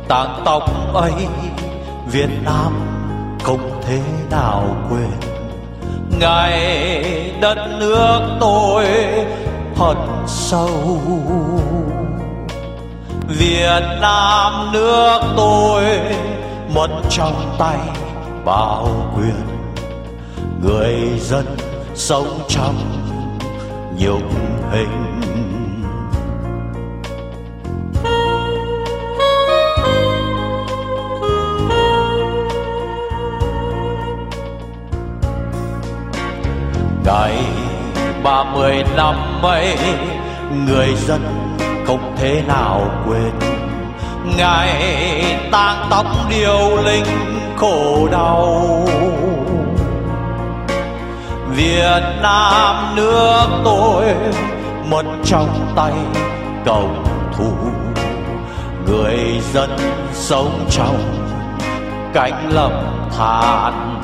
tang tóc ấy Việt Nam không thể nào quên. Ngày đất nước tôi hận sâu, Việt Nam nước tôi mất trong tay bao quyền. Người dân sống trong nhục hình. Ngày 30 năm ấy, người dân không thể nào quên. Ngày tang tóc điêu linh khổ đau, Việt Nam nước tôi mất trong tay cầu thủ. Người dân sống trong cảnh lầm than.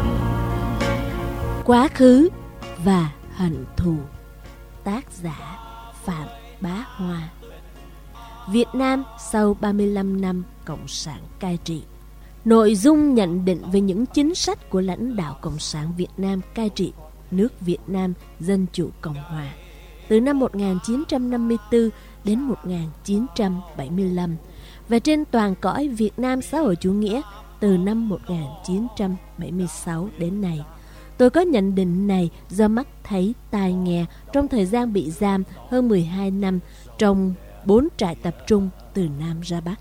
Quá khứ và hận thù. Tác giả Phạm Bá Hoa. Việt Nam sau 35 năm Cộng sản cai trị. Nội dung nhận định về những chính sách của lãnh đạo Cộng sản Việt Nam cai trị nước Việt Nam Dân Chủ Cộng Hòa từ năm 1954 đến 1975 và trên toàn cõi Việt Nam xã hội chủ nghĩa từ năm 1976 đến nay. Tôi có nhận định này do mắt thấy tai nghe trong thời gian bị giam hơn 12 năm trong 4 trại tập trung từ Nam ra Bắc,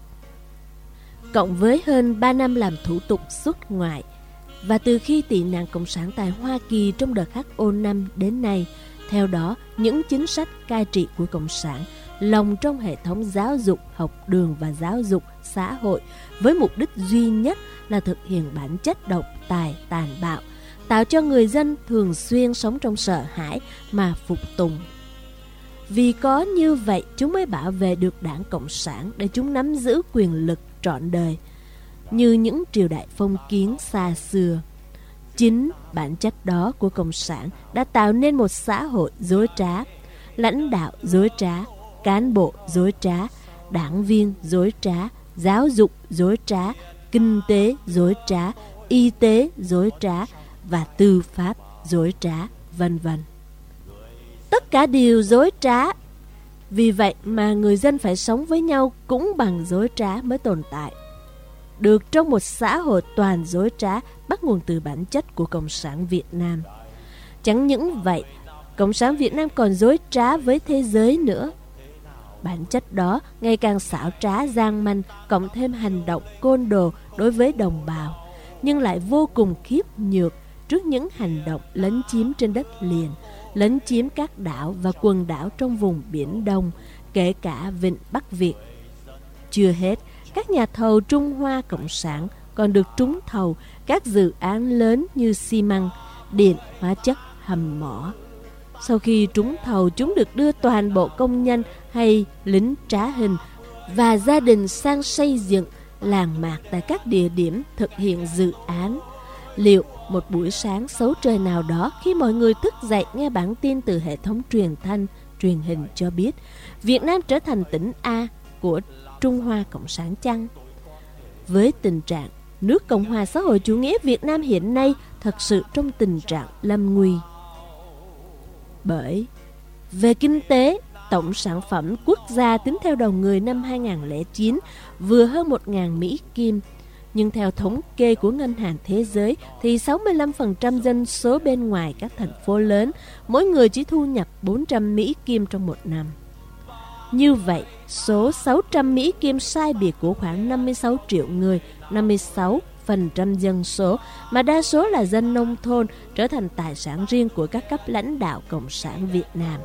cộng với hơn 3 năm làm thủ tục xuất ngoại, và từ khi tị nạn Cộng sản tại Hoa Kỳ trong đợt HO5 đến nay. Theo đó, những chính sách cai trị của Cộng sản lồng trong hệ thống giáo dục, học đường và giáo dục xã hội với mục đích duy nhất là thực hiện bản chất độc tài, tàn bạo, tạo cho người dân thường xuyên sống trong sợ hãi mà phục tùng. Vì có như vậy, chúng mới bảo vệ được Đảng Cộng sản để chúng nắm giữ quyền lực trọn đời, như những triều đại phong kiến xa xưa. Chính bản chất đó của Cộng sản đã tạo nên một xã hội dối trá, lãnh đạo dối trá, cán bộ dối trá, đảng viên dối trá, giáo dục dối trá, kinh tế dối trá, y tế dối trá và tư pháp dối trá, vân vân. Tất cả đều dối trá. Vì vậy mà người dân phải sống với nhau cũng bằng dối trá mới tồn tại được trong một xã hội toàn dối trá, bắt nguồn từ bản chất của Cộng sản Việt Nam. Chẳng những vậy, Cộng sản Việt Nam còn dối trá với thế giới nữa. Bản chất đó ngày càng xảo trá gian manh, cộng thêm hành động côn đồ đối với đồng bào, nhưng lại vô cùng khiếp nhược trước những hành động lấn chiếm trên đất liền, lấn chiếm các đảo và quần đảo trong vùng Biển Đông, kể cả Vịnh Bắc Việt. Chưa hết, các nhà thầu Trung Hoa Cộng sản còn được trúng thầu các dự án lớn như xi măng, điện, hóa chất, hầm mỏ. Sau khi trúng thầu, chúng được đưa toàn bộ công nhân hay lính trá hình và gia đình sang xây dựng làng mạc tại các địa điểm thực hiện dự án. Liệu một buổi sáng xấu trời nào đó, khi mọi người thức dậy nghe bản tin từ hệ thống truyền thanh, truyền hình cho biết Việt Nam trở thành tỉnh A của Trung Hoa Cộng sản chăng? Với tình trạng nước Cộng hòa xã hội chủ nghĩa Việt Nam hiện nay thật sự trong tình trạng lâm nguy. Bởi về kinh tế, tổng sản phẩm quốc gia tính theo đầu người năm 2009 vừa hơn 1.000 Mỹ Kim. Nhưng theo thống kê của Ngân hàng Thế giới thì 65% dân số bên ngoài các thành phố lớn, mỗi người chỉ thu nhập 400 Mỹ Kim trong một năm. Như vậy, số 600 Mỹ Kim sai biệt của khoảng 56 triệu người, 56% dân số, mà đa số là dân nông thôn, trở thành tài sản riêng của các cấp lãnh đạo Cộng sản Việt Nam.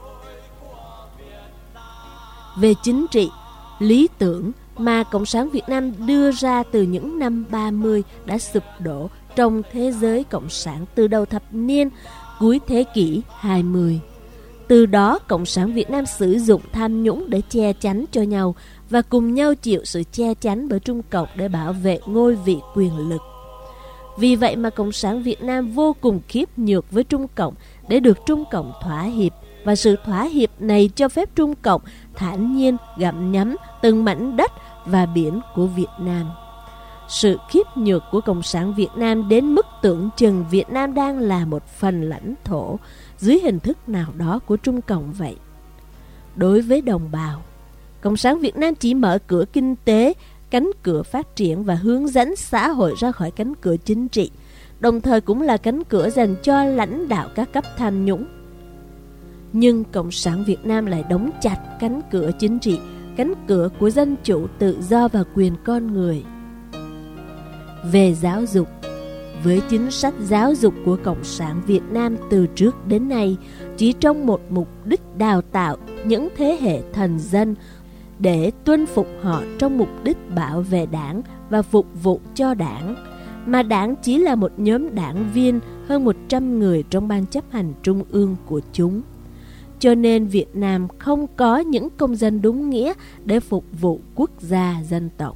Về chính trị, lý tưởng mà Cộng sản Việt Nam đưa ra từ những năm 30 đã sụp đổ trong thế giới Cộng sản từ đầu thập niên cuối thế kỷ 20. Từ đó, Cộng sản Việt Nam sử dụng tham nhũng để che chắn cho nhau và cùng nhau chịu sự che chắn bởi Trung Cộng để bảo vệ ngôi vị quyền lực. Vì vậy mà Cộng sản Việt Nam vô cùng khiếp nhược với Trung Cộng để được Trung Cộng thỏa hiệp, và sự thỏa hiệp này cho phép Trung Cộng thản nhiên gặm nhấm từng mảnh đất và biển của Việt Nam. Sự khiếp nhược của Cộng sản Việt Nam đến mức tưởng chừng Việt Nam đang là một phần lãnh thổ dưới hình thức nào đó của Trung Cộng vậy. Đối với đồng bào, Cộng sản Việt Nam chỉ mở cửa kinh tế, cánh cửa phát triển và hướng dẫn xã hội ra khỏi cánh cửa chính trị, đồng thời cũng là cánh cửa dành cho lãnh đạo các cấp tham nhũng. Nhưng Cộng sản Việt Nam lại đóng chặt cánh cửa chính trị, cánh cửa của dân chủ, tự do và quyền con người. Về giáo dục, với chính sách giáo dục của Cộng sản Việt Nam từ trước đến nay chỉ trong một mục đích đào tạo những thế hệ thần dân để tuân phục họ trong mục đích bảo vệ đảng và phục vụ cho đảng, mà đảng chỉ là một nhóm đảng viên hơn 100 người trong ban chấp hành trung ương của chúng. Cho nên Việt Nam không có những công dân đúng nghĩa để phục vụ quốc gia dân tộc.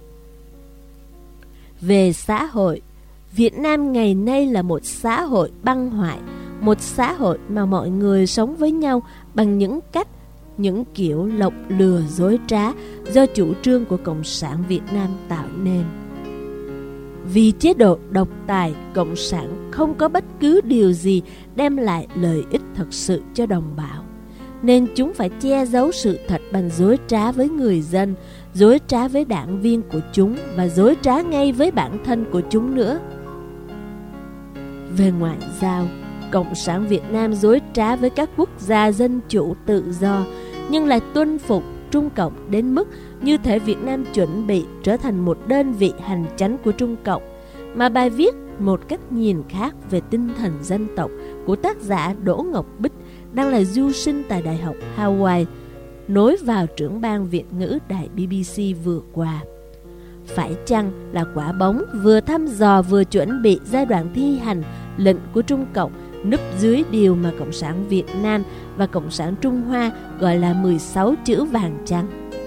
Về xã hội, Việt Nam ngày nay là một xã hội băng hoại, một xã hội mà mọi người sống với nhau bằng những cách, những kiểu lọc lừa dối trá do chủ trương của Cộng sản Việt Nam tạo nên. Vì chế độ độc tài, Cộng sản không có bất cứ điều gì đem lại lợi ích thật sự cho đồng bào, nên chúng phải che giấu sự thật bằng dối trá với người dân, dối trá với đảng viên của chúng và dối trá ngay với bản thân của chúng nữa. Về ngoại giao, Cộng sản Việt Nam dối trá với các quốc gia dân chủ tự do, nhưng lại tuân phục Trung Cộng đến mức như thể Việt Nam chuẩn bị trở thành một đơn vị hành chánh của Trung Cộng, mà bài viết Một cách nhìn khác về tinh thần dân tộc của tác giả Đỗ Ngọc Bích đang là du sinh tại Đại học Hawaii, nối vào trưởng ban Việt ngữ đài BBC vừa qua. Phải chăng là quả bóng vừa thăm dò vừa chuẩn bị giai đoạn thi hành lệnh của Trung Cộng núp dưới điều mà Cộng sản Việt Nam và Cộng sản Trung Hoa gọi là 16 chữ vàng chăng?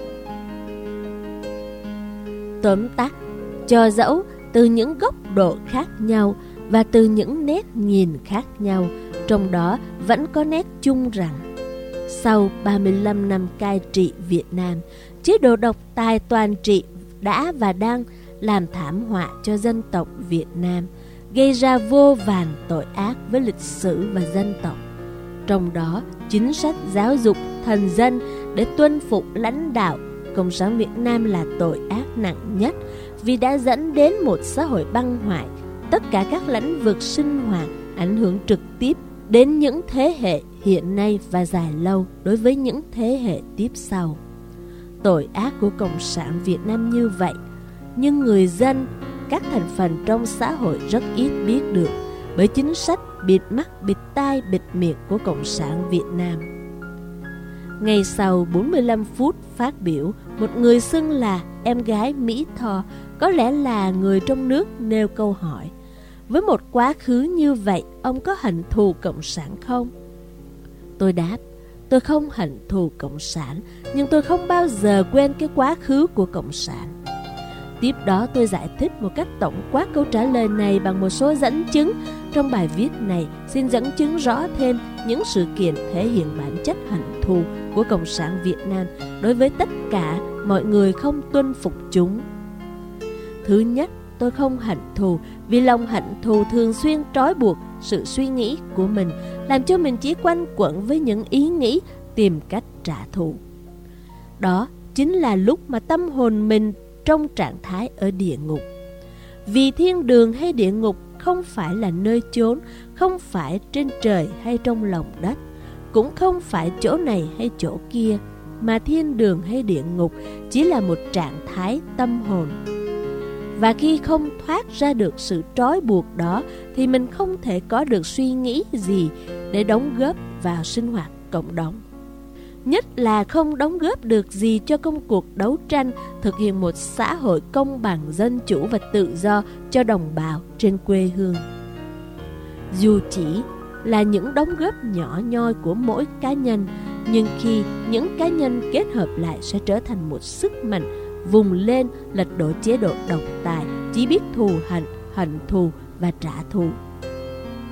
Tóm tắt, cho dẫu từ những góc độ khác nhau và từ những nét nhìn khác nhau, trong đó vẫn có nét chung rằng sau 35 năm cai trị Việt Nam, chế độ độc tài toàn trị đã và đang làm thảm họa cho dân tộc Việt Nam, gây ra vô vàn tội ác với lịch sử và dân tộc. Trong đó, chính sách giáo dục thần dân để tuân phục lãnh đạo Cộng sản Việt Nam là tội ác nặng nhất, vì đã dẫn đến một xã hội băng hoại, tất cả các lĩnh vực sinh hoạt, ảnh hưởng trực tiếp đến những thế hệ hiện nay và dài lâu đối với những thế hệ tiếp sau. Tội ác của Cộng sản Việt Nam như vậy, nhưng người dân, các thành phần trong xã hội rất ít biết được bởi chính sách bịt mắt, bịt tai, bịt miệng của Cộng sản Việt Nam. Ngay sau 45 phút phát biểu, một người xưng là em gái Mỹ Tho, có lẽ là người trong nước, nêu câu hỏi: với một quá khứ như vậy, ông có hận thù Cộng sản không? Tôi đáp, tôi không hận thù Cộng sản, nhưng tôi không bao giờ quên cái quá khứ của Cộng sản. Tiếp đó tôi giải thích một cách tổng quát câu trả lời này bằng một số dẫn chứng. Trong bài viết này xin dẫn chứng rõ thêm những sự kiện thể hiện bản chất hận thù của Cộng sản Việt Nam đối với tất cả mọi người không tuân phục chúng. Thứ nhất, tôi không hận thù vì lòng hận thù thường xuyên trói buộc sự suy nghĩ của mình, làm cho mình chỉ quanh quẩn với những ý nghĩ tìm cách trả thù. Đó chính là lúc mà tâm hồn mình trong trạng thái ở địa ngục. Vì thiên đường hay địa ngục không phải là nơi chốn, không phải trên trời hay trong lòng đất, cũng không phải chỗ này hay chỗ kia, mà thiên đường hay địa ngục chỉ là một trạng thái tâm hồn. Và khi không thoát ra được sự trói buộc đó thì mình không thể có được suy nghĩ gì để đóng góp vào sinh hoạt cộng đồng. Nhất là không đóng góp được gì cho công cuộc đấu tranh thực hiện một xã hội công bằng, dân chủ và tự do cho đồng bào trên quê hương. Dù chỉ là những đóng góp nhỏ nhoi của mỗi cá nhân, nhưng khi những cá nhân kết hợp lại sẽ trở thành một sức mạnh vùng lên lật đổ chế độ độc tài chỉ biết thù hận, hận thù và trả thù.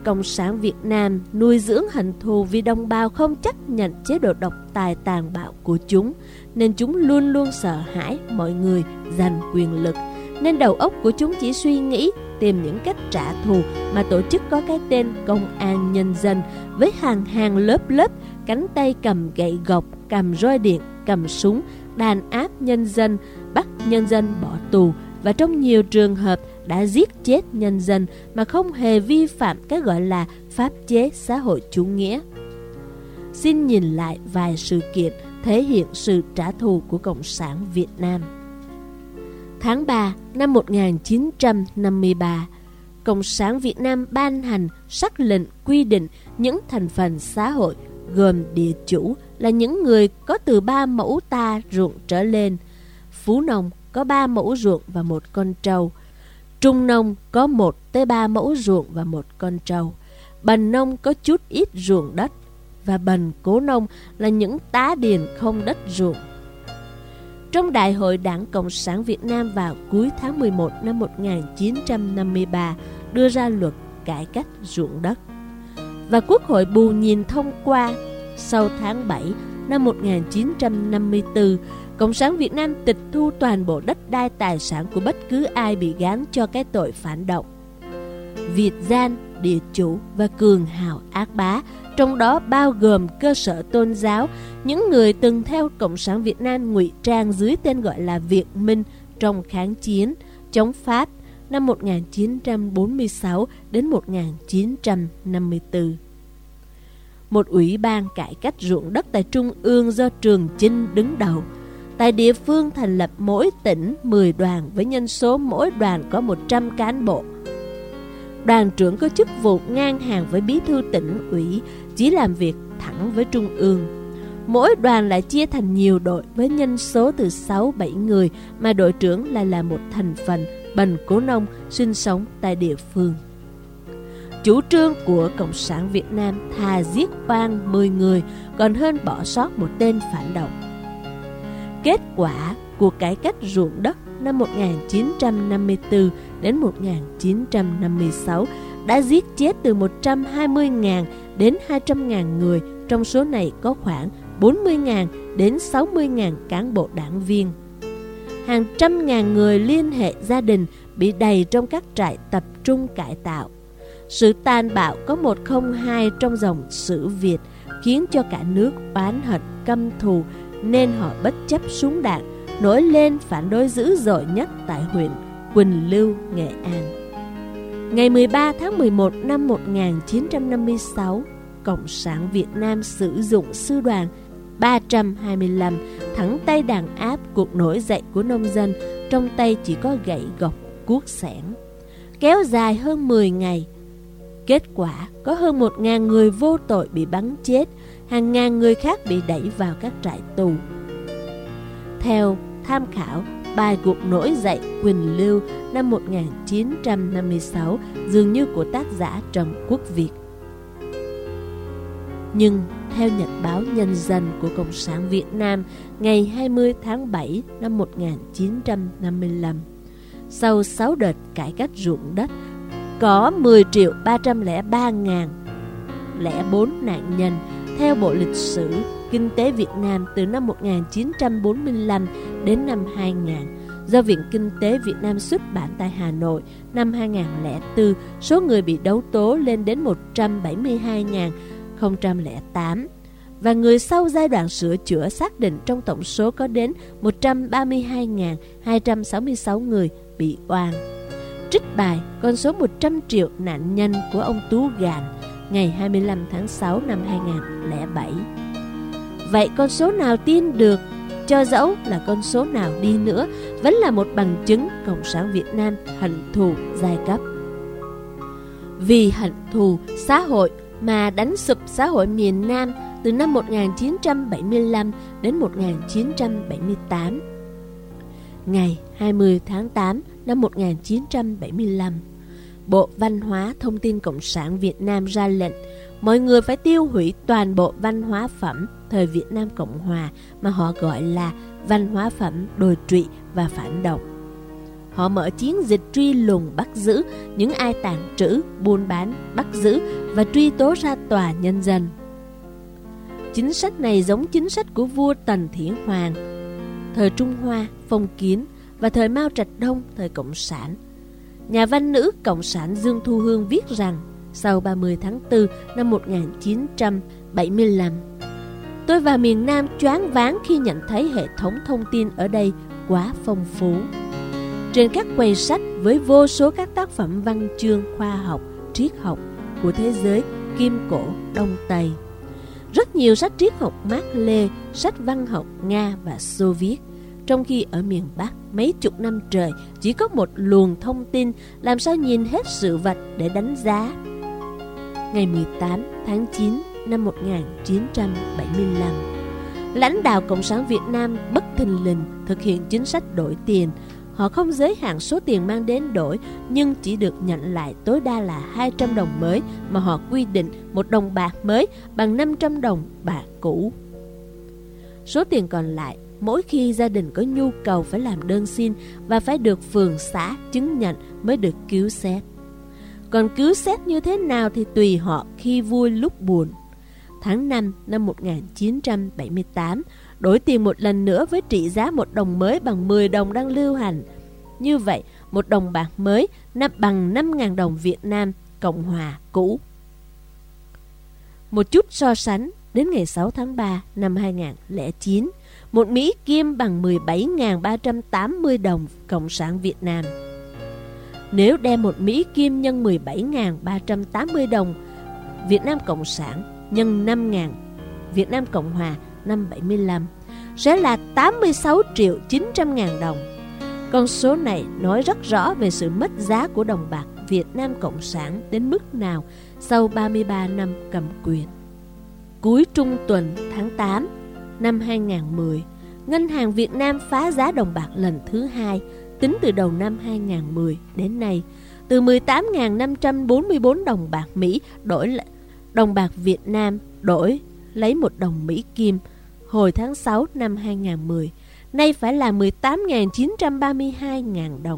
Cộng sản Việt Nam nuôi dưỡng hận thù vì đồng bào không chấp nhận chế độ độc tài tàn bạo của chúng, nên chúng luôn luôn sợ hãi mọi người giành quyền lực. Nên đầu óc của chúng chỉ suy nghĩ tìm những cách trả thù mà tổ chức có cái tên Công an Nhân dân, với hàng hàng lớp lớp, cánh tay cầm gậy gộc, cầm roi điện, cầm súng, đàn áp nhân dân, bắt nhân dân bỏ tù, và trong nhiều trường hợp đã giết chết nhân dân mà không hề vi phạm cái gọi là pháp chế xã hội chủ nghĩa. Xin nhìn lại vài sự kiện thể hiện sự trả thù của Cộng sản Việt Nam. Tháng 3 năm 1953, Cộng sản Việt Nam ban hành sắc lệnh quy định những thành phần xã hội gồm địa chủ là những người có từ 3 mẫu ta ruộng trở lên, phú nông có 3 mẫu ruộng và 1 con trâu, trung nông có 1 tới 3 mẫu ruộng và 1 con trâu, bần nông có chút ít ruộng đất, và bần cố nông là những tá điền không đất ruộng. Trong Đại hội Đảng Cộng sản Việt Nam vào cuối tháng 11 năm 1953 đưa ra luật cải cách ruộng đất, và Quốc hội bù nhìn thông qua. Sau tháng 7 năm 1954, Cộng sản Việt Nam tịch thu toàn bộ đất đai tài sản của bất cứ ai bị gán cho cái tội phản động. Việt gian, địa chủ và cường hào ác bá, trong đó bao gồm cơ sở tôn giáo, những người từng theo Cộng sản Việt Nam ngụy trang dưới tên gọi là Việt Minh trong kháng chiến chống Pháp năm 1946 đến 1954. Một ủy ban cải cách ruộng đất tại Trung ương do Trường Chinh đứng đầu. Tại địa phương thành lập mỗi tỉnh 10 đoàn với nhân số mỗi đoàn có 100 cán bộ. Đoàn trưởng có chức vụ ngang hàng với bí thư tỉnh ủy, chỉ làm việc thẳng với Trung ương. Mỗi đoàn lại chia thành nhiều đội với nhân số từ 6-7 người, mà đội trưởng lại là một thành phần bần cố nông sinh sống tại địa phương. Chủ trương của Cộng sản Việt Nam thà giết oan 10 người còn hơn bỏ sót một tên phản động. Kết quả của cải cách ruộng đất năm 1954 đến 1956 đã giết chết từ 120.000 đến 200.000 người, trong số này có khoảng 40.000 đến 60.000 cán bộ đảng viên. Hàng trăm ngàn người liên hệ gia đình bị đầy trong các trại tập trung cải tạo. Sự tàn bạo có 102 trong dòng sử Việt khiến cho cả nước oán hận căm thù, nên họ bất chấp súng đạn nổi lên phản đối dữ dội nhất tại huyện Quỳnh Lưu, Nghệ An. Ngày 13 tháng 11 năm 1956, Cộng sản Việt Nam sử dụng sư đoàn 325 thẳng tay đàn áp cuộc nổi dậy của nông dân, trong tay chỉ có gậy gộc, cuốc xẻng, kéo dài hơn 10 ngày. Kết quả có hơn 1.000 người vô tội bị bắn chết, hàng ngàn người khác bị đẩy vào các trại tù. Theo tham khảo bài cuộc nổi dậy Quỳnh Lưu năm 1956 dường như của tác giả Trần Quốc Việt. Nhưng theo Nhật báo Nhân dân của Cộng sản Việt Nam ngày 20 tháng 7 năm 1955, sau 6 đợt cải cách ruộng đất, có 10.303.004 nạn nhân. Theo Bộ Lịch sử Kinh tế Việt Nam từ năm 1945 đến năm 2000, do Viện Kinh tế Việt Nam xuất bản tại Hà Nội năm 2004, số người bị đấu tố lên đến 172.008, và người sau giai đoạn sửa chữa xác định trong tổng số có đến 132.266 người bị oan. Trích bài con số 100 triệu nạn nhân của ông Tú Gàn ngày 25 tháng 6 năm 2007. Vậy con số nào tin được? Cho dẫu là con số nào đi nữa, vẫn là một bằng chứng Cộng sản Việt Nam hận thù giai cấp. Vì hận thù xã hội mà đánh sụp xã hội miền Nam từ năm 1975 đến 1978. Ngày 20 tháng 8 năm 1975, Bộ Văn hóa Thông tin Cộng sản Việt Nam ra lệnh mọi người phải tiêu hủy toàn bộ văn hóa phẩm thời Việt Nam Cộng Hòa mà họ gọi là văn hóa phẩm đồi trụy và phản động. họ mở chiến dịch truy lùng bắt giữ những ai tàng trữ, buôn bán, bắt giữ và truy tố ra tòa nhân dân. Chính sách này giống chính sách của vua Tần Thiển Hoàng, thời Trung Hoa, phong kiến, và thời Mao Trạch Đông, thời Cộng sản. Nhà văn nữ Cộng sản Dương Thu Hương viết rằng, sau 30 tháng 4 năm 1975, tôi vào miền Nam choáng váng khi nhận thấy hệ thống thông tin ở đây quá phong phú. Trên các quầy sách với vô số các tác phẩm văn chương, khoa học, triết học của thế giới Kim Cổ, Đông Tây. Rất nhiều sách triết học Mác Lê, sách văn học Nga và Xô Viết. Trong khi ở miền Bắc mấy chục năm trời chỉ có một luồng thông tin, làm sao nhìn hết sự vật để đánh giá. Ngày 18 tháng 9 năm 1975, lãnh đạo Cộng sản Việt Nam bất thình lình thực hiện chính sách đổi tiền. Họ không giới hạn số tiền mang đến đổi, nhưng chỉ được nhận lại tối đa là 200 đồng mới, mà họ quy định 1 đồng bạc mới bằng 500 đồng bạc cũ. Số tiền còn lại, mỗi khi gia đình có nhu cầu phải làm đơn xin và phải được phường xã chứng nhận mới được cứu xét. Còn cứu xét như thế nào thì tùy họ khi vui lúc buồn. Tháng 5 năm 1978, đổi tiền một lần nữa với trị giá 1 đồng mới bằng 10 đồng đang lưu hành. Như vậy, 1 đồng bạc mới bằng 5.000 đồng Việt Nam Cộng Hòa cũ. Một chút so sánh, đến ngày 6 tháng 3 năm 2009, 1 Mỹ Kim bằng 17.380 đồng Cộng sản Việt Nam. Nếu đem 1 Mỹ Kim nhân 17.380 đồng Việt Nam Cộng sản nhân 5.000 Việt Nam Cộng Hòa năm 75 sẽ là 86.900.000 đồng. Con số này nói rất rõ về sự mất giá của đồng bạc Việt Nam Cộng sản đến mức nào sau 33 năm cầm quyền. Cuối trung tuần tháng 8 năm 2010, Ngân hàng Việt Nam phá giá đồng bạc lần thứ 2 tính từ đầu năm 2010 đến nay, từ 18.544 đồng bạc Mỹ đổi đồng bạc Việt Nam đổi lấy 1 đồng Mỹ Kim hồi tháng 6 năm 2010, nay phải là 18.932.000 đồng.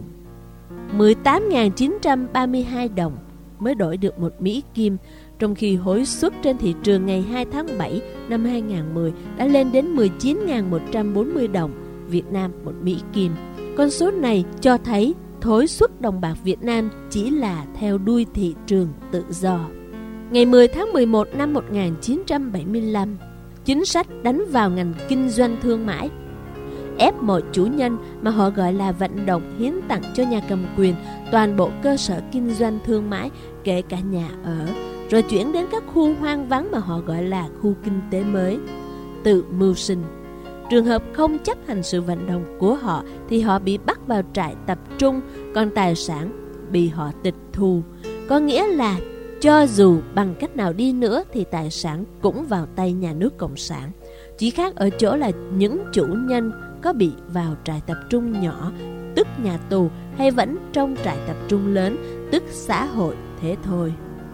18.932 đồng mới đổi được 1 Mỹ Kim, trong khi hối suất trên thị trường ngày 2 tháng 7 năm 2010 đã lên đến 19.140 đồng Việt Nam 1 Mỹ Kim. Con số này cho thấy hối suất đồng bạc Việt Nam chỉ là theo đuôi thị trường tự do. Ngày 10 tháng 11 năm 1975, chính sách đánh vào ngành kinh doanh thương mại, ép mọi chủ nhân mà họ gọi là vận động hiến tặng cho nhà cầm quyền toàn bộ cơ sở kinh doanh thương mại, kể cả nhà ở, rồi chuyển đến các khu hoang vắng mà họ gọi là khu kinh tế mới, tự mưu sinh. Trường hợp không chấp hành sự vận động của họ thì họ bị bắt vào trại tập trung, còn tài sản bị họ tịch thu. Có nghĩa là cho dù bằng cách nào đi nữa thì tài sản cũng vào tay nhà nước Cộng sản. Chỉ khác ở chỗ là những chủ nhân có bị vào trại tập trung nhỏ, tức nhà tù, hay vẫn trong trại tập trung lớn, tức xã hội, thế thôi.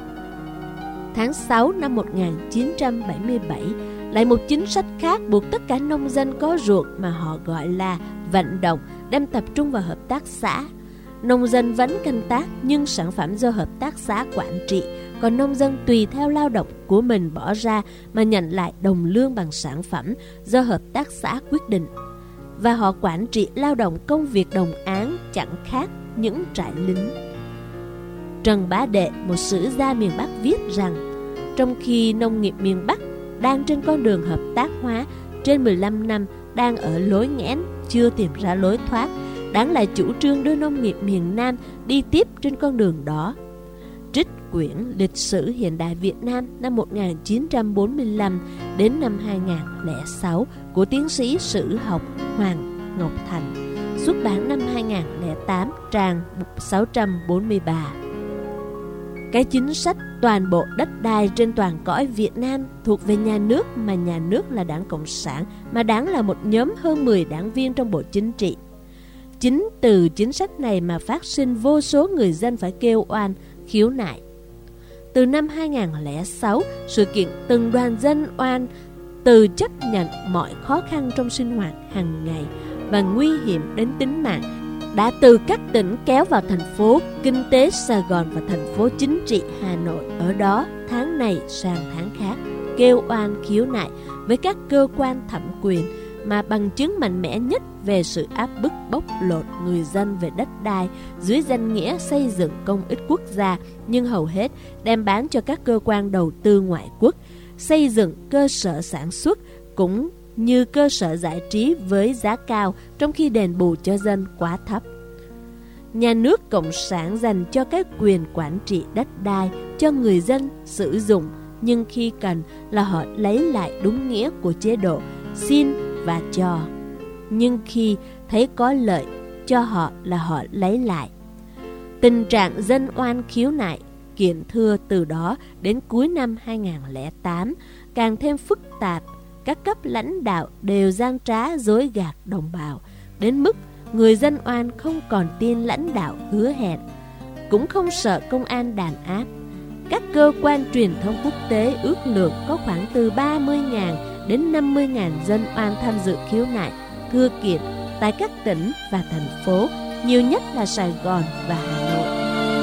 Tháng 6 năm 1977, lại một chính sách khác buộc tất cả nông dân có ruộng mà họ gọi là vận động đem tập trung vào hợp tác xã. Nông dân vẫn canh tác nhưng sản phẩm do hợp tác xã quản trị, còn nông dân tùy theo lao động của mình bỏ ra mà nhận lại đồng lương bằng sản phẩm do hợp tác xã quyết định. Và họ quản trị lao động công việc đồng áng chẳng khác những trại lính. Trần Bá Đệ, một sử gia miền Bắc viết rằng, trong khi nông nghiệp miền Bắc đang trên con đường hợp tác hóa trên 15 năm đang ở lối nghẽn, chưa tìm ra lối thoát, đáng là chủ trương đưa nông nghiệp miền Nam đi tiếp trên con đường đó. Trích quyển Lịch sử hiện đại Việt Nam năm 1945 đến năm 2006 của tiến sĩ sử học Hoàng Ngọc Thành, xuất bản năm 2008, trang 643. Cái chính sách toàn bộ đất đai trên toàn cõi Việt Nam thuộc về nhà nước, mà nhà nước là Đảng Cộng sản, mà Đảng là một nhóm hơn 10 đảng viên trong Bộ Chính trị. Chính từ chính sách này mà phát sinh vô số người dân phải kêu oan, khiếu nại. Từ năm 2006, sự kiện từng đoàn dân oan từ chấp nhận mọi khó khăn trong sinh hoạt hàng ngày và nguy hiểm đến tính mạng đã từ các tỉnh kéo vào thành phố kinh tế Sài Gòn và thành phố chính trị Hà Nội. Ở đó, tháng này sang tháng khác, kêu oan khiếu nại với các cơ quan thẩm quyền, mà bằng chứng mạnh mẽ nhất về sự áp bức bóc lột người dân về đất đai dưới danh nghĩa xây dựng công ích quốc gia, nhưng hầu hết đem bán cho các cơ quan đầu tư ngoại quốc, xây dựng cơ sở sản xuất cũng như cơ sở giải trí với giá cao, trong khi đền bù cho dân quá thấp. Nhà nước cộng sản dành cho cái quyền quản trị đất đai cho người dân sử dụng, nhưng khi cần là họ lấy lại đúng nghĩa của chế độ xin và cho, nhưng khi thấy có lợi cho họ là họ lấy lại. Tình trạng dân oan khiếu nại kiện thưa từ đó đến cuối năm 2008 càng thêm phức tạp. Các cấp lãnh đạo đều gian trá dối gạt đồng bào, đến mức người dân oan không còn tin lãnh đạo hứa hẹn, cũng không sợ công an đàn áp. Các cơ quan truyền thông quốc tế ước lượng có khoảng từ 30.000 đến 50.000 dân oan tham dự khiếu nại, thưa kiện tại các tỉnh và thành phố, nhiều nhất là Sài Gòn và Hà Nội.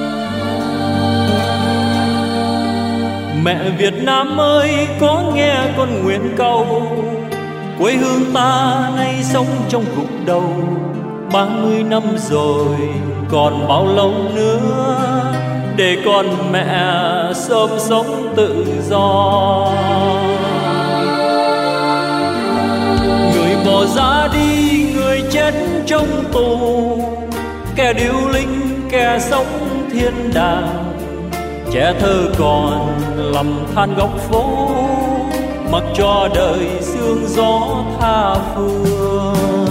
Mẹ Việt Nam ơi, có nghe con nguyện cầu, quê hương ta nay sống trong gục đầu. 30 năm rồi, còn bao lâu nữa để con mẹ sớm sống tự do. Người bỏ ra đi, người chết trong tù, kẻ điêu linh, kẻ sống thiên đàng. Trẻ thơ còn lầm than góc phố, mặc cho đời sương gió tha phương.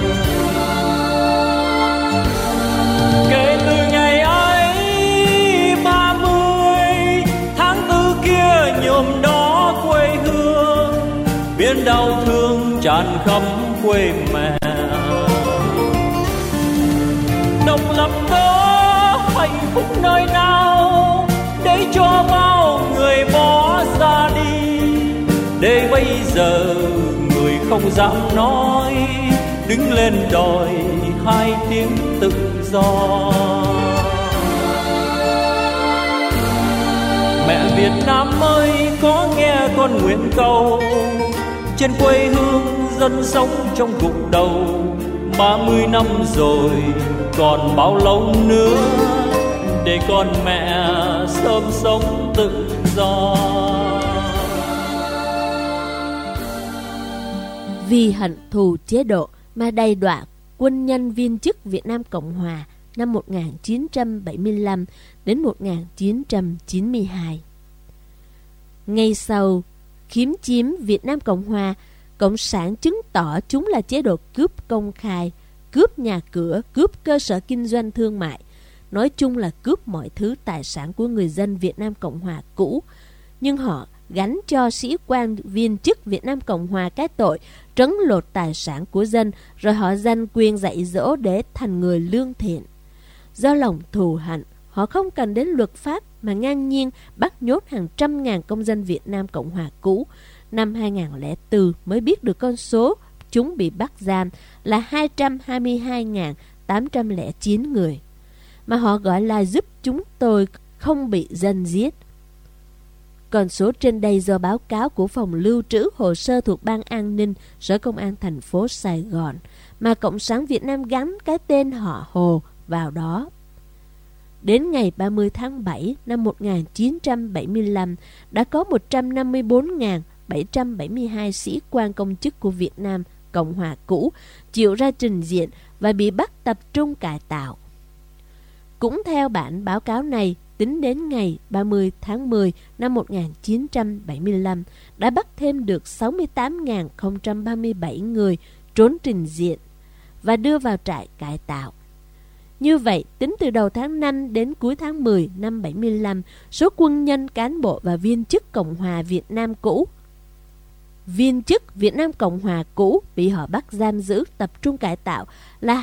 Kể từ ngày ấy 30 tháng 4 kia nhuộm đỏ quê hương, biển đau thương tràn khắp quê mẹ. Độc lập đó hạnh phúc nơi nào, để cho bao người bỏ ra đi. Để bây giờ người không dám nói, đứng lên đòi hai tiếng tự do. Mẹ Việt Nam ơi, có nghe con nguyện cầu, trên quê hương dân sống trong gục đầu. 30 năm rồi, còn bao lâu nữa để con mẹ sớm sống tự do. Vì hận thù chế độ mà đày đọa quân nhân viên chức Việt Nam Cộng Hòa năm 1975 đến 1992. Ngay sau khiếm chiếm Việt Nam Cộng Hòa, Cộng sản chứng tỏ chúng là chế độ cướp công khai, cướp nhà cửa, cướp cơ sở kinh doanh thương mại, nói chung là cướp mọi thứ tài sản của người dân Việt Nam Cộng Hòa cũ. Nhưng họ gánh cho sĩ quan viên chức Việt Nam Cộng Hòa cái tội trấn lột tài sản của dân, rồi họ giành quyền dạy dỗ để thành người lương thiện. Do lòng thù hận, họ không cần đến luật pháp mà ngang nhiên bắt nhốt hàng trăm ngàn công dân Việt Nam Cộng Hòa cũ. Năm 2004 mới biết được con số chúng bị bắt giam là 222.809 người, mà họ gọi là giúp chúng tôi không bị dân giết. Con số trên đây do báo cáo của Phòng Lưu trữ Hồ sơ thuộc Ban An ninh Sở Công an thành phố Sài Gòn, mà Cộng sản Việt Nam gắn cái tên họ Hồ vào đó. Đến ngày 30 tháng 7 năm 1975, đã có 154.772 sĩ quan công chức của Việt Nam Cộng Hòa cũ chịu ra trình diện và bị bắt tập trung cải tạo. Cũng theo bản báo cáo này, tính đến ngày 30 tháng 10 năm 1975, đã bắt thêm được 68.037 người trốn trình diện và đưa vào trại cải tạo. Như vậy, tính từ đầu tháng 5 đến cuối tháng 10 năm 75, số quân nhân, cán bộ và viên chức Cộng hòa Việt Nam cũ, viên chức Việt Nam Cộng Hòa cũ bị họ bắt giam giữ tập trung cải tạo là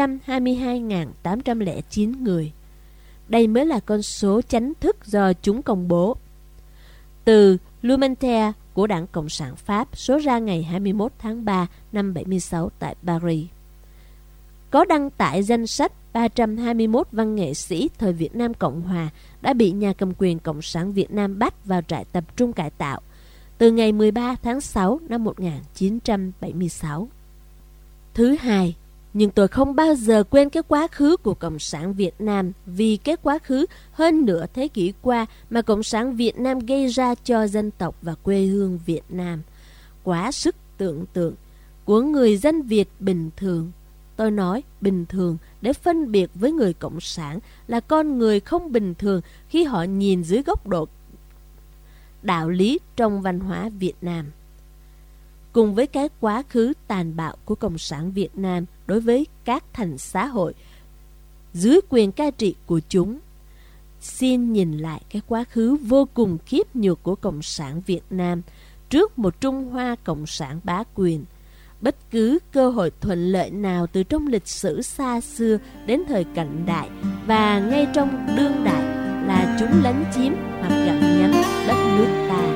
222.809 người. Đây mới là con số chính thức do chúng công bố. Từ Lumentaire của Đảng Cộng sản Pháp, số ra ngày 21 tháng 3 năm 76 tại Paris. có đăng tải danh sách 321 văn nghệ sĩ thời Việt Nam Cộng Hòa đã bị nhà cầm quyền Cộng sản Việt Nam bắt vào trại tập trung cải tạo từ ngày 13 tháng 6 năm 1976. Thứ hai, nhưng tôi không bao giờ quên cái quá khứ của Cộng sản Việt Nam, vì cái quá khứ hơn nửa thế kỷ qua mà Cộng sản Việt Nam gây ra cho dân tộc và quê hương Việt Nam quá sức tưởng tượng của người dân Việt bình thường. Tôi nói bình thường để phân biệt với người Cộng sản là con người không bình thường khi họ nhìn dưới góc độ đạo lý trong văn hóa Việt Nam. Cùng với cái quá khứ tàn bạo của Cộng sản Việt Nam đối với các thành xã hội dưới quyền cai trị của chúng, xin nhìn lại cái quá khứ vô cùng khiếp nhược của Cộng sản Việt Nam trước một Trung Hoa Cộng sản bá quyền. Bất cứ cơ hội thuận lợi nào từ trong lịch sử xa xưa đến thời cận đại và ngay trong đương đại là chúng lấn chiếm hoặc gặm nhấm đất nước ta.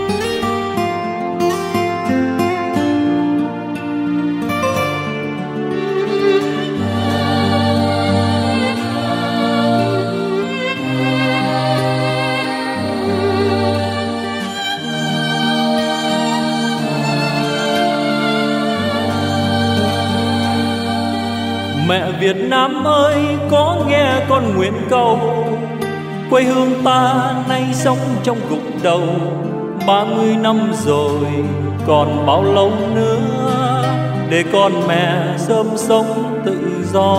Mẹ Việt Nam ơi, có nghe con nguyện cầu, quê hương ta nay sống trong gục đầu. 30 năm rồi, còn bao lâu nữa để con mẹ sớm sống tự do.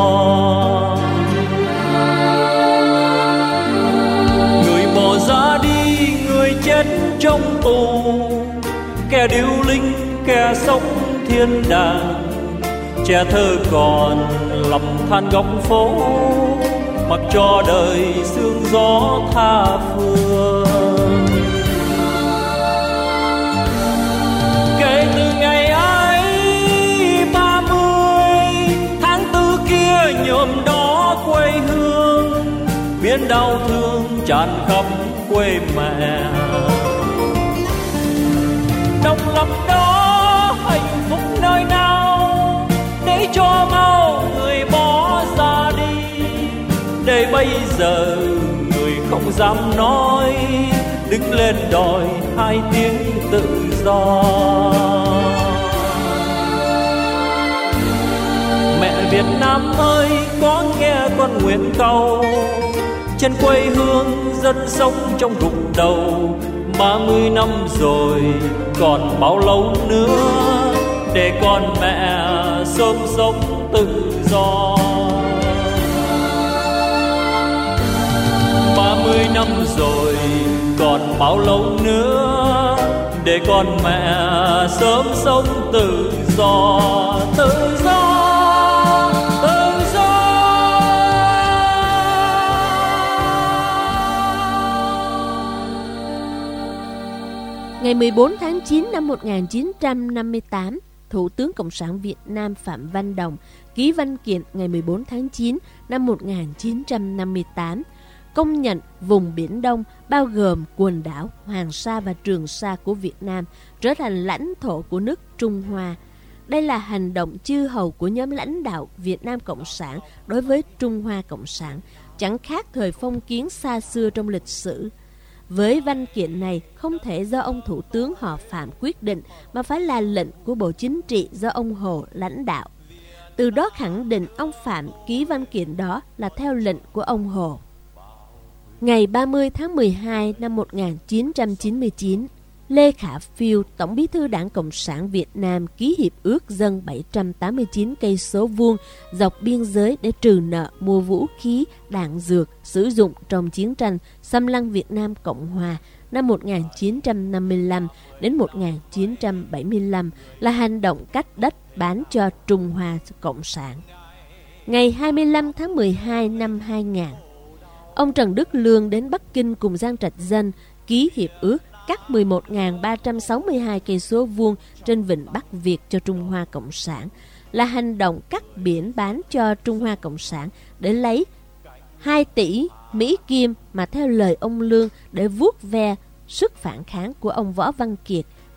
Người bỏ ra đi, người chết trong tù, kẻ điêu linh, kẻ sống thiên đàng. Trẻ thơ còn lầm than góc phố, mặc cho đời sương gió tha phương. Kể từ ngày ấy 30 tháng 4 kia nhuộm đỏ quê hương, biển đau thương tràn khắp quê mẹ. Độc lập đó hạnh phúc nơi nào, để cho mau người bỏ ra đi. Để bây giờ người không dám nói, đứng lên đòi hai tiếng tự do. Mẹ Việt Nam ơi, có nghe con nguyện cầu, trên quê hương dân sống trong gục đầu. 30 năm rồi, còn bao lâu nữa để con mẹ sớm sống tự do. 30 năm rồi, còn bao lâu nữa để con mẹ sớm sống tự do, tự do, tự do. Ngày 14 tháng 9 năm 1958, Thủ tướng Cộng sản Việt Nam Phạm Văn Đồng ký văn kiện ngày 14 tháng 9 năm 1958 công nhận vùng Biển Đông bao gồm quần đảo Hoàng Sa và Trường Sa của Việt Nam trở thành lãnh thổ của nước Trung Hoa. Đây là hành động chư hầu của nhóm lãnh đạo Việt Nam Cộng sản đối với Trung Hoa Cộng sản, chẳng khác thời phong kiến xa xưa trong lịch sử. Với văn kiện này không thể do ông Thủ tướng họ Phạm quyết định mà phải là lệnh của Bộ Chính trị do ông Hồ lãnh đạo. Từ đó khẳng định ông Phạm ký văn kiện đó là theo lệnh của ông Hồ. Ngày 30 tháng 12 năm 1999, Lê Khả Phiêu, Tổng bí thư Đảng Cộng sản Việt Nam ký hiệp ước dân 789 cây số vuông dọc biên giới để trừ nợ mua vũ khí, đạn dược sử dụng trong chiến tranh xâm lăng Việt Nam Cộng Hòa năm 1955 đến 1975 là hành động cắt đất bán cho Trung Hoa Cộng sản. Ngày 25 tháng 12 năm 2000, ông Trần Đức Lương đến Bắc Kinh cùng Giang Trạch Dân ký hiệp ước cắt 11.362 cây số vuông trên vịnh Bắc Việt cho Trung Hoa Cộng sản, là hành động cắt biển bán cho Trung Hoa Cộng sản để lấy 2 tỷ Mỹ Kim mà theo lời ông Lương để vuốt ve sức phản kháng của ông Võ Văn Kiệt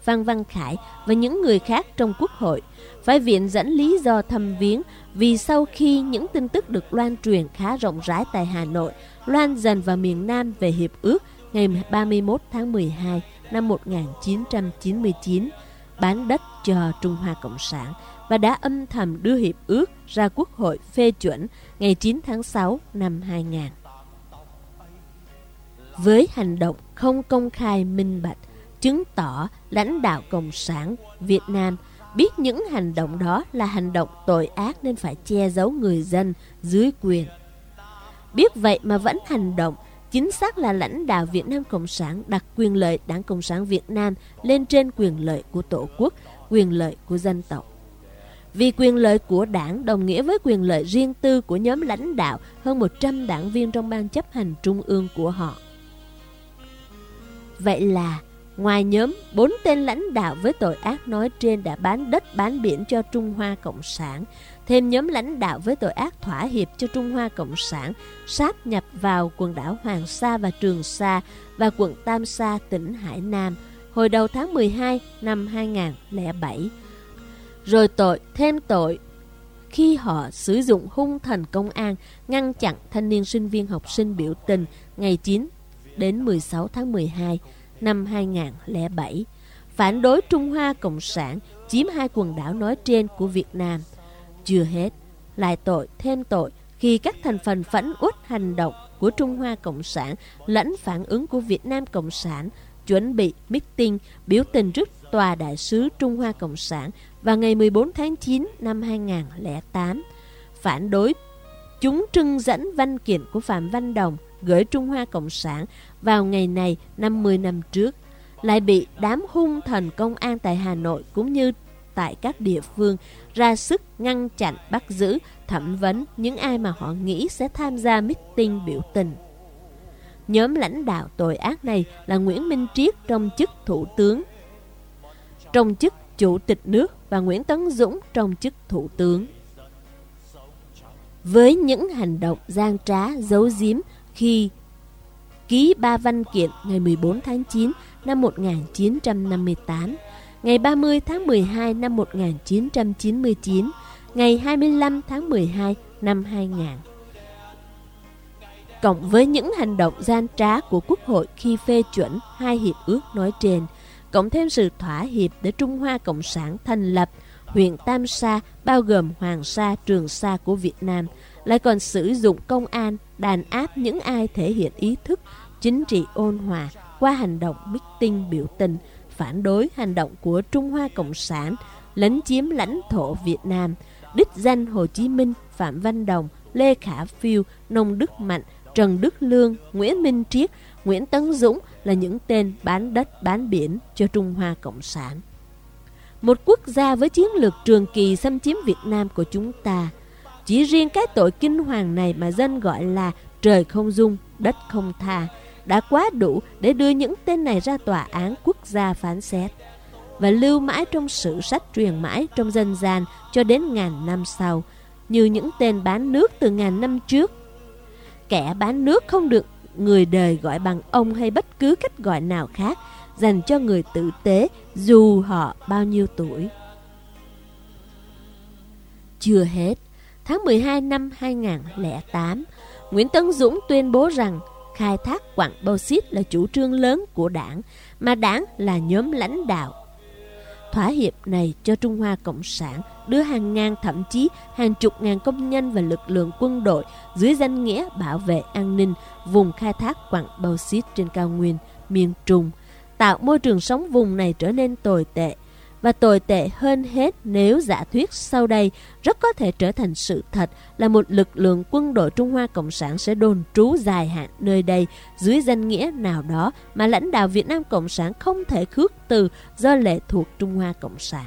Phan Văn Khải và những người khác trong Quốc hội phải viện dẫn lý do thăm viếng vì sau khi những tin tức được loan truyền khá rộng rãi tại Hà Nội, loan dần vào miền Nam về hiệp ước ngày 31 tháng 12 năm 1999 bán đất cho Trung Hoa Cộng sản và đã âm thầm đưa hiệp ước ra Quốc hội phê chuẩn ngày 9 tháng 6 năm 2000. Với hành động không công khai minh bạch, chứng tỏ lãnh đạo Cộng sản Việt Nam biết những hành động đó là hành động tội ác nên phải che giấu người dân dưới quyền. Biết vậy mà vẫn hành động, chính xác là lãnh đạo Việt Nam Cộng sản đặt quyền lợi Đảng Cộng sản Việt Nam lên trên quyền lợi của Tổ quốc, quyền lợi của dân tộc. Vì quyền lợi của đảng đồng nghĩa với quyền lợi riêng tư của nhóm lãnh đạo hơn 100 đảng viên trong ban chấp hành trung ương của họ. Vậy là ngoài nhóm 4 tên lãnh đạo với tội ác nói trên đã bán đất bán biển cho Trung Hoa Cộng sản, thêm nhóm lãnh đạo với tội ác thỏa hiệp cho Trung Hoa Cộng sản sáp nhập vào quần đảo Hoàng Sa và Trường Sa và quận Tam Sa, tỉnh Hải Nam hồi đầu tháng 12 năm 2007. Rồi thêm tội khi họ sử dụng hung thần công an ngăn chặn thanh niên sinh viên học sinh biểu tình ngày 9 đến 16 tháng 12 năm 2007, phản đối Trung Hoa Cộng sản chiếm 2 quần đảo nói trên của Việt Nam. Chưa hết, lại thêm tội khi các thành phần phẫn uất hành động của Trung Hoa Cộng sản lẫn phản ứng của Việt Nam Cộng sản chuẩn bị meeting biểu tình trước Tòa Đại sứ Trung Hoa Cộng sản vào ngày 14 tháng 9 năm 2008, phản đối chúng trưng dẫn văn kiện của Phạm Văn Đồng gửi Trung Hoa Cộng sản vào ngày này 50 năm trước, lại bị đám hung thần công an tại Hà Nội cũng như tại các địa phương ra sức ngăn chặn, bắt giữ, thẩm vấn những ai mà họ nghĩ sẽ tham gia meeting biểu tình. Nhóm lãnh đạo tội ác này là Nguyễn Minh Triết trong chức Thủ tướng, trong chức Chủ tịch nước và Nguyễn Tấn Dũng trong chức Thủ tướng. Với những hành động gian trá, giấu giếm khi ký 3 văn kiện ngày 14 tháng 9 năm 1958, ngày 30 tháng 12 năm 1999, ngày 25 tháng 12 năm 2000. Cộng với những hành động gian trá của Quốc hội khi phê chuẩn 2 hiệp ước nói trên, cộng thêm sự thỏa hiệp để Trung Hoa Cộng sản thành lập huyện Tam Sa bao gồm Hoàng Sa, Trường Sa của Việt Nam, lại còn sử dụng công an đàn áp những ai thể hiện ý thức chính trị ôn hòa qua hành động meeting biểu tình, phản đối hành động của Trung Hoa Cộng sản lấn chiếm lãnh thổ Việt Nam, đích danh Hồ Chí Minh, Phạm Văn Đồng, Lê Khả Phiêu, Nông Đức Mạnh, Trần Đức Lương, Nguyễn Minh Triết, Nguyễn Tấn Dũng là những tên bán đất bán biển cho Trung Hoa Cộng sản. Một quốc gia với chiến lược trường kỳ xâm chiếm Việt Nam của chúng ta, chỉ riêng cái tội kinh hoàng này mà dân gọi là trời không dung, đất không tha, đã quá đủ để đưa những tên này ra tòa án quốc gia phán xét và lưu mãi trong sử sách truyền mãi trong dân gian cho đến ngàn năm sau, như những tên bán nước từ ngàn năm trước. Kẻ bán nước không được người đời gọi bằng ông hay bất cứ cách gọi nào khác dành cho người tử tế dù họ bao nhiêu tuổi. Chưa hết, tháng 12 năm 2008, Nguyễn Tấn Dũng tuyên bố rằng khai thác quặng bauxit là chủ trương lớn của đảng, mà đảng là nhóm lãnh đạo. Thỏa hiệp này cho Trung Hoa Cộng sản đưa hàng ngàn thậm chí hàng chục ngàn công nhân và lực lượng quân đội dưới danh nghĩa bảo vệ an ninh vùng khai thác quặng bauxit trên cao nguyên miền Trung, tạo môi trường sống vùng này trở nên tồi tệ. Và tồi tệ hơn hết nếu giả thuyết sau đây rất có thể trở thành sự thật là một lực lượng quân đội Trung Hoa Cộng sản sẽ đồn trú dài hạn nơi đây dưới danh nghĩa nào đó mà lãnh đạo Việt Nam Cộng sản không thể khước từ do lệ thuộc Trung Hoa Cộng sản.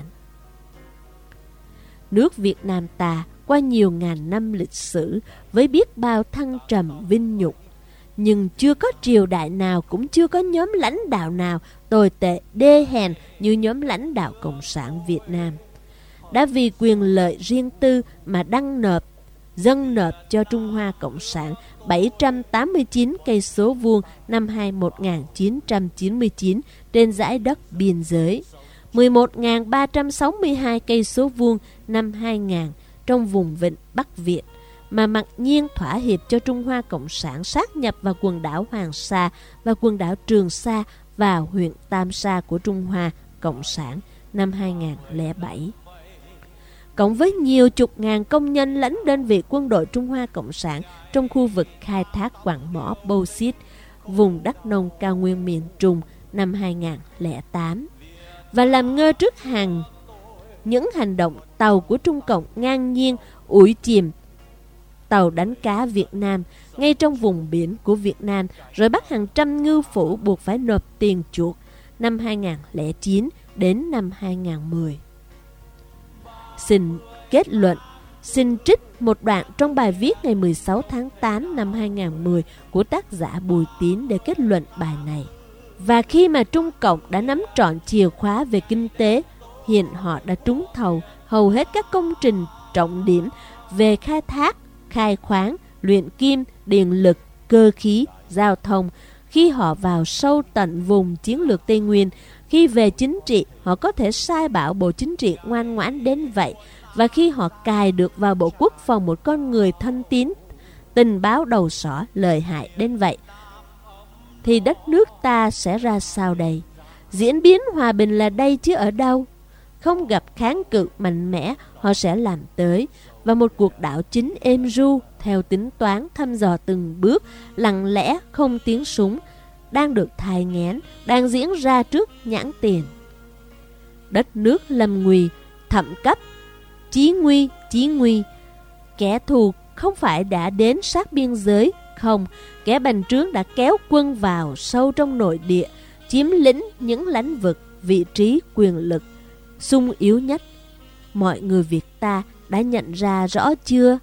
Nước Việt Nam ta qua nhiều ngàn năm lịch sử với biết bao thăng trầm vinh nhục, nhưng chưa có triều đại nào cũng chưa có nhóm lãnh đạo nào tồi tệ đê hèn như nhóm lãnh đạo Cộng sản Việt Nam. Đã vì quyền lợi riêng tư mà dâng nộp cho Trung Hoa Cộng sản 789 cây số vuông năm 1999 trên dải đất biên giới, 11.362 cây số vuông năm 2000 trong vùng vịnh Bắc Việt, mà mặc nhiên thỏa hiệp cho Trung Hoa Cộng sản sát nhập vào quần đảo Hoàng Sa và quần đảo Trường Sa vào huyện Tam Sa của Trung Hoa Cộng sản năm 2007. Cộng với nhiều chục ngàn công nhân lãnh đơn vị quân đội Trung Hoa Cộng sản trong khu vực khai thác quặng mỏ bauxit, vùng Đắk Nông cao nguyên miền Trung năm 2008, và làm ngơ trước những hành động tàu của Trung Cộng ngang nhiên ủi chìm tàu đánh cá Việt Nam ngay trong vùng biển của Việt Nam, rồi bắt hàng trăm ngư phủ buộc phải nộp tiền chuộc năm 2009 đến năm 2010. Xin kết luận, xin trích một đoạn trong bài viết ngày 16 tháng 8 năm 2010 của tác giả Bùi Tín để kết luận bài này. Và khi mà Trung Cộng đã nắm trọn chìa khóa về kinh tế, hiện họ đã trúng thầu hầu hết các công trình trọng điểm về khai thác, khai khoáng, luyện kim, điện lực, cơ khí, giao thông. Khi họ vào sâu tận vùng chiến lược Tây Nguyên, khi về chính trị, họ có thể sai bảo Bộ Chính trị ngoan ngoãn đến vậy. Và khi họ cài được vào Bộ Quốc phòng một con người thân tín, tình báo đầu sỏ, lợi hại đến vậy, thì đất nước ta sẽ ra sao đây? Diễn biến hòa bình là đây chứ ở đâu? Không gặp kháng cự mạnh mẽ, họ sẽ làm tới. Và một cuộc đảo chính êm ru, theo tính toán thăm dò từng bước, lặng lẽ không tiếng súng, đang được thai nghén, đang diễn ra trước nhãn tiền. Đất nước lâm nguy, thậm cấp, chí nguy. Kẻ thù không phải đã đến sát biên giới, không, kẻ bành trướng đã kéo quân vào sâu trong nội địa, chiếm lĩnh những lãnh vực, vị trí quyền lực sung yếu nhất. Mọi người Việt ta đã nhận ra rõ chưa?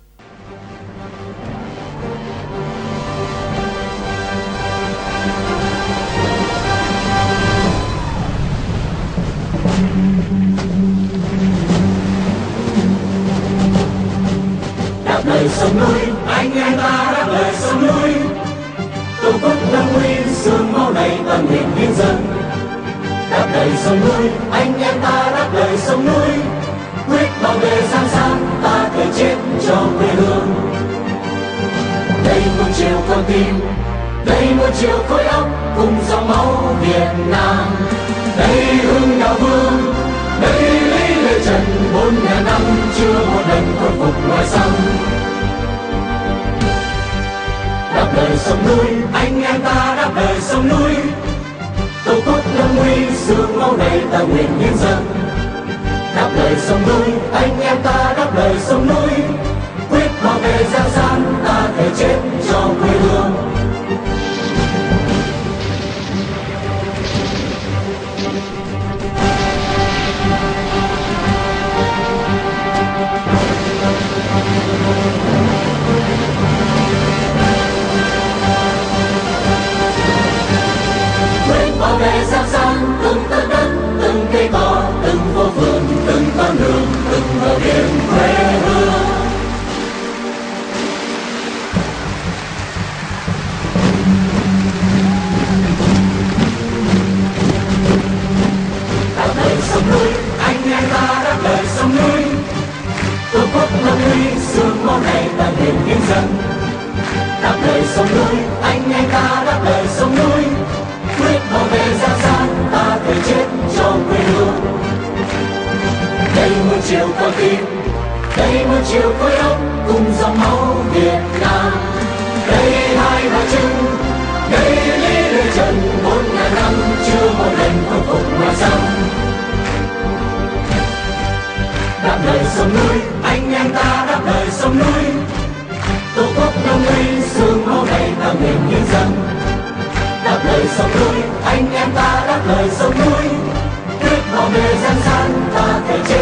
Đáp lời sông núi, anh em ta đáp lời sông núi. Tổ quốc lâm nguy, sương máu này ta nguyện hiến dâng. Đáp lời sông núi, anh em ta đáp lời sông núi. Quyết bảo vệ Giang San, ta thể chết cho quê hương. Đây một chiều con tim, đây một chiều khối óc, cùng dòng máu Việt Nam. Đây hương đạo vương, đây lý lệ trần, 4.000 năm chưa một lần khôi phục ngoài xăm. Đáp lời sông núi, anh em ta đáp lời sông núi. Tổ quốc lâm nguy, sương máu này ta nguyện hiến dâng. Đáp lời sông núi, anh em ta đáp lời sông núi. Quyết bảo vệ Giang San, ta thể chết cho quê hương. Quyết bảo vệ Giang San, từng tấc đất, từng cây cỏ, từng phố phường, từng con đường, từng bờ biển quê hương. Đáp lời sông núi, anh em ta đáp lời sông núi. Tổ quốc lâm nguy, sương máu này ta nguyện hiến dâng. Đáp lời sông núi, anh em ta đáp lời sông núi. Quyết bảo vệ Giang San, ta thể chết cho quê hương. Đây một chiều con tim, đây một chiều khối óc, cùng dòng máu Việt Nam. Đây hai bà trưng, đây lý lệ trần, 4.000 năm chưa một lần khôi phục ngoài xăm. Đáp lời sông núi, anh em ta đáp lời sông núi. Tổ quốc lâm nguy, sương máu này ta nguyện hiến dâng. Đáp lời sông núi, anh em ta đáp lời sông núi. Quyết bảo vệ Giang San, ta thể chết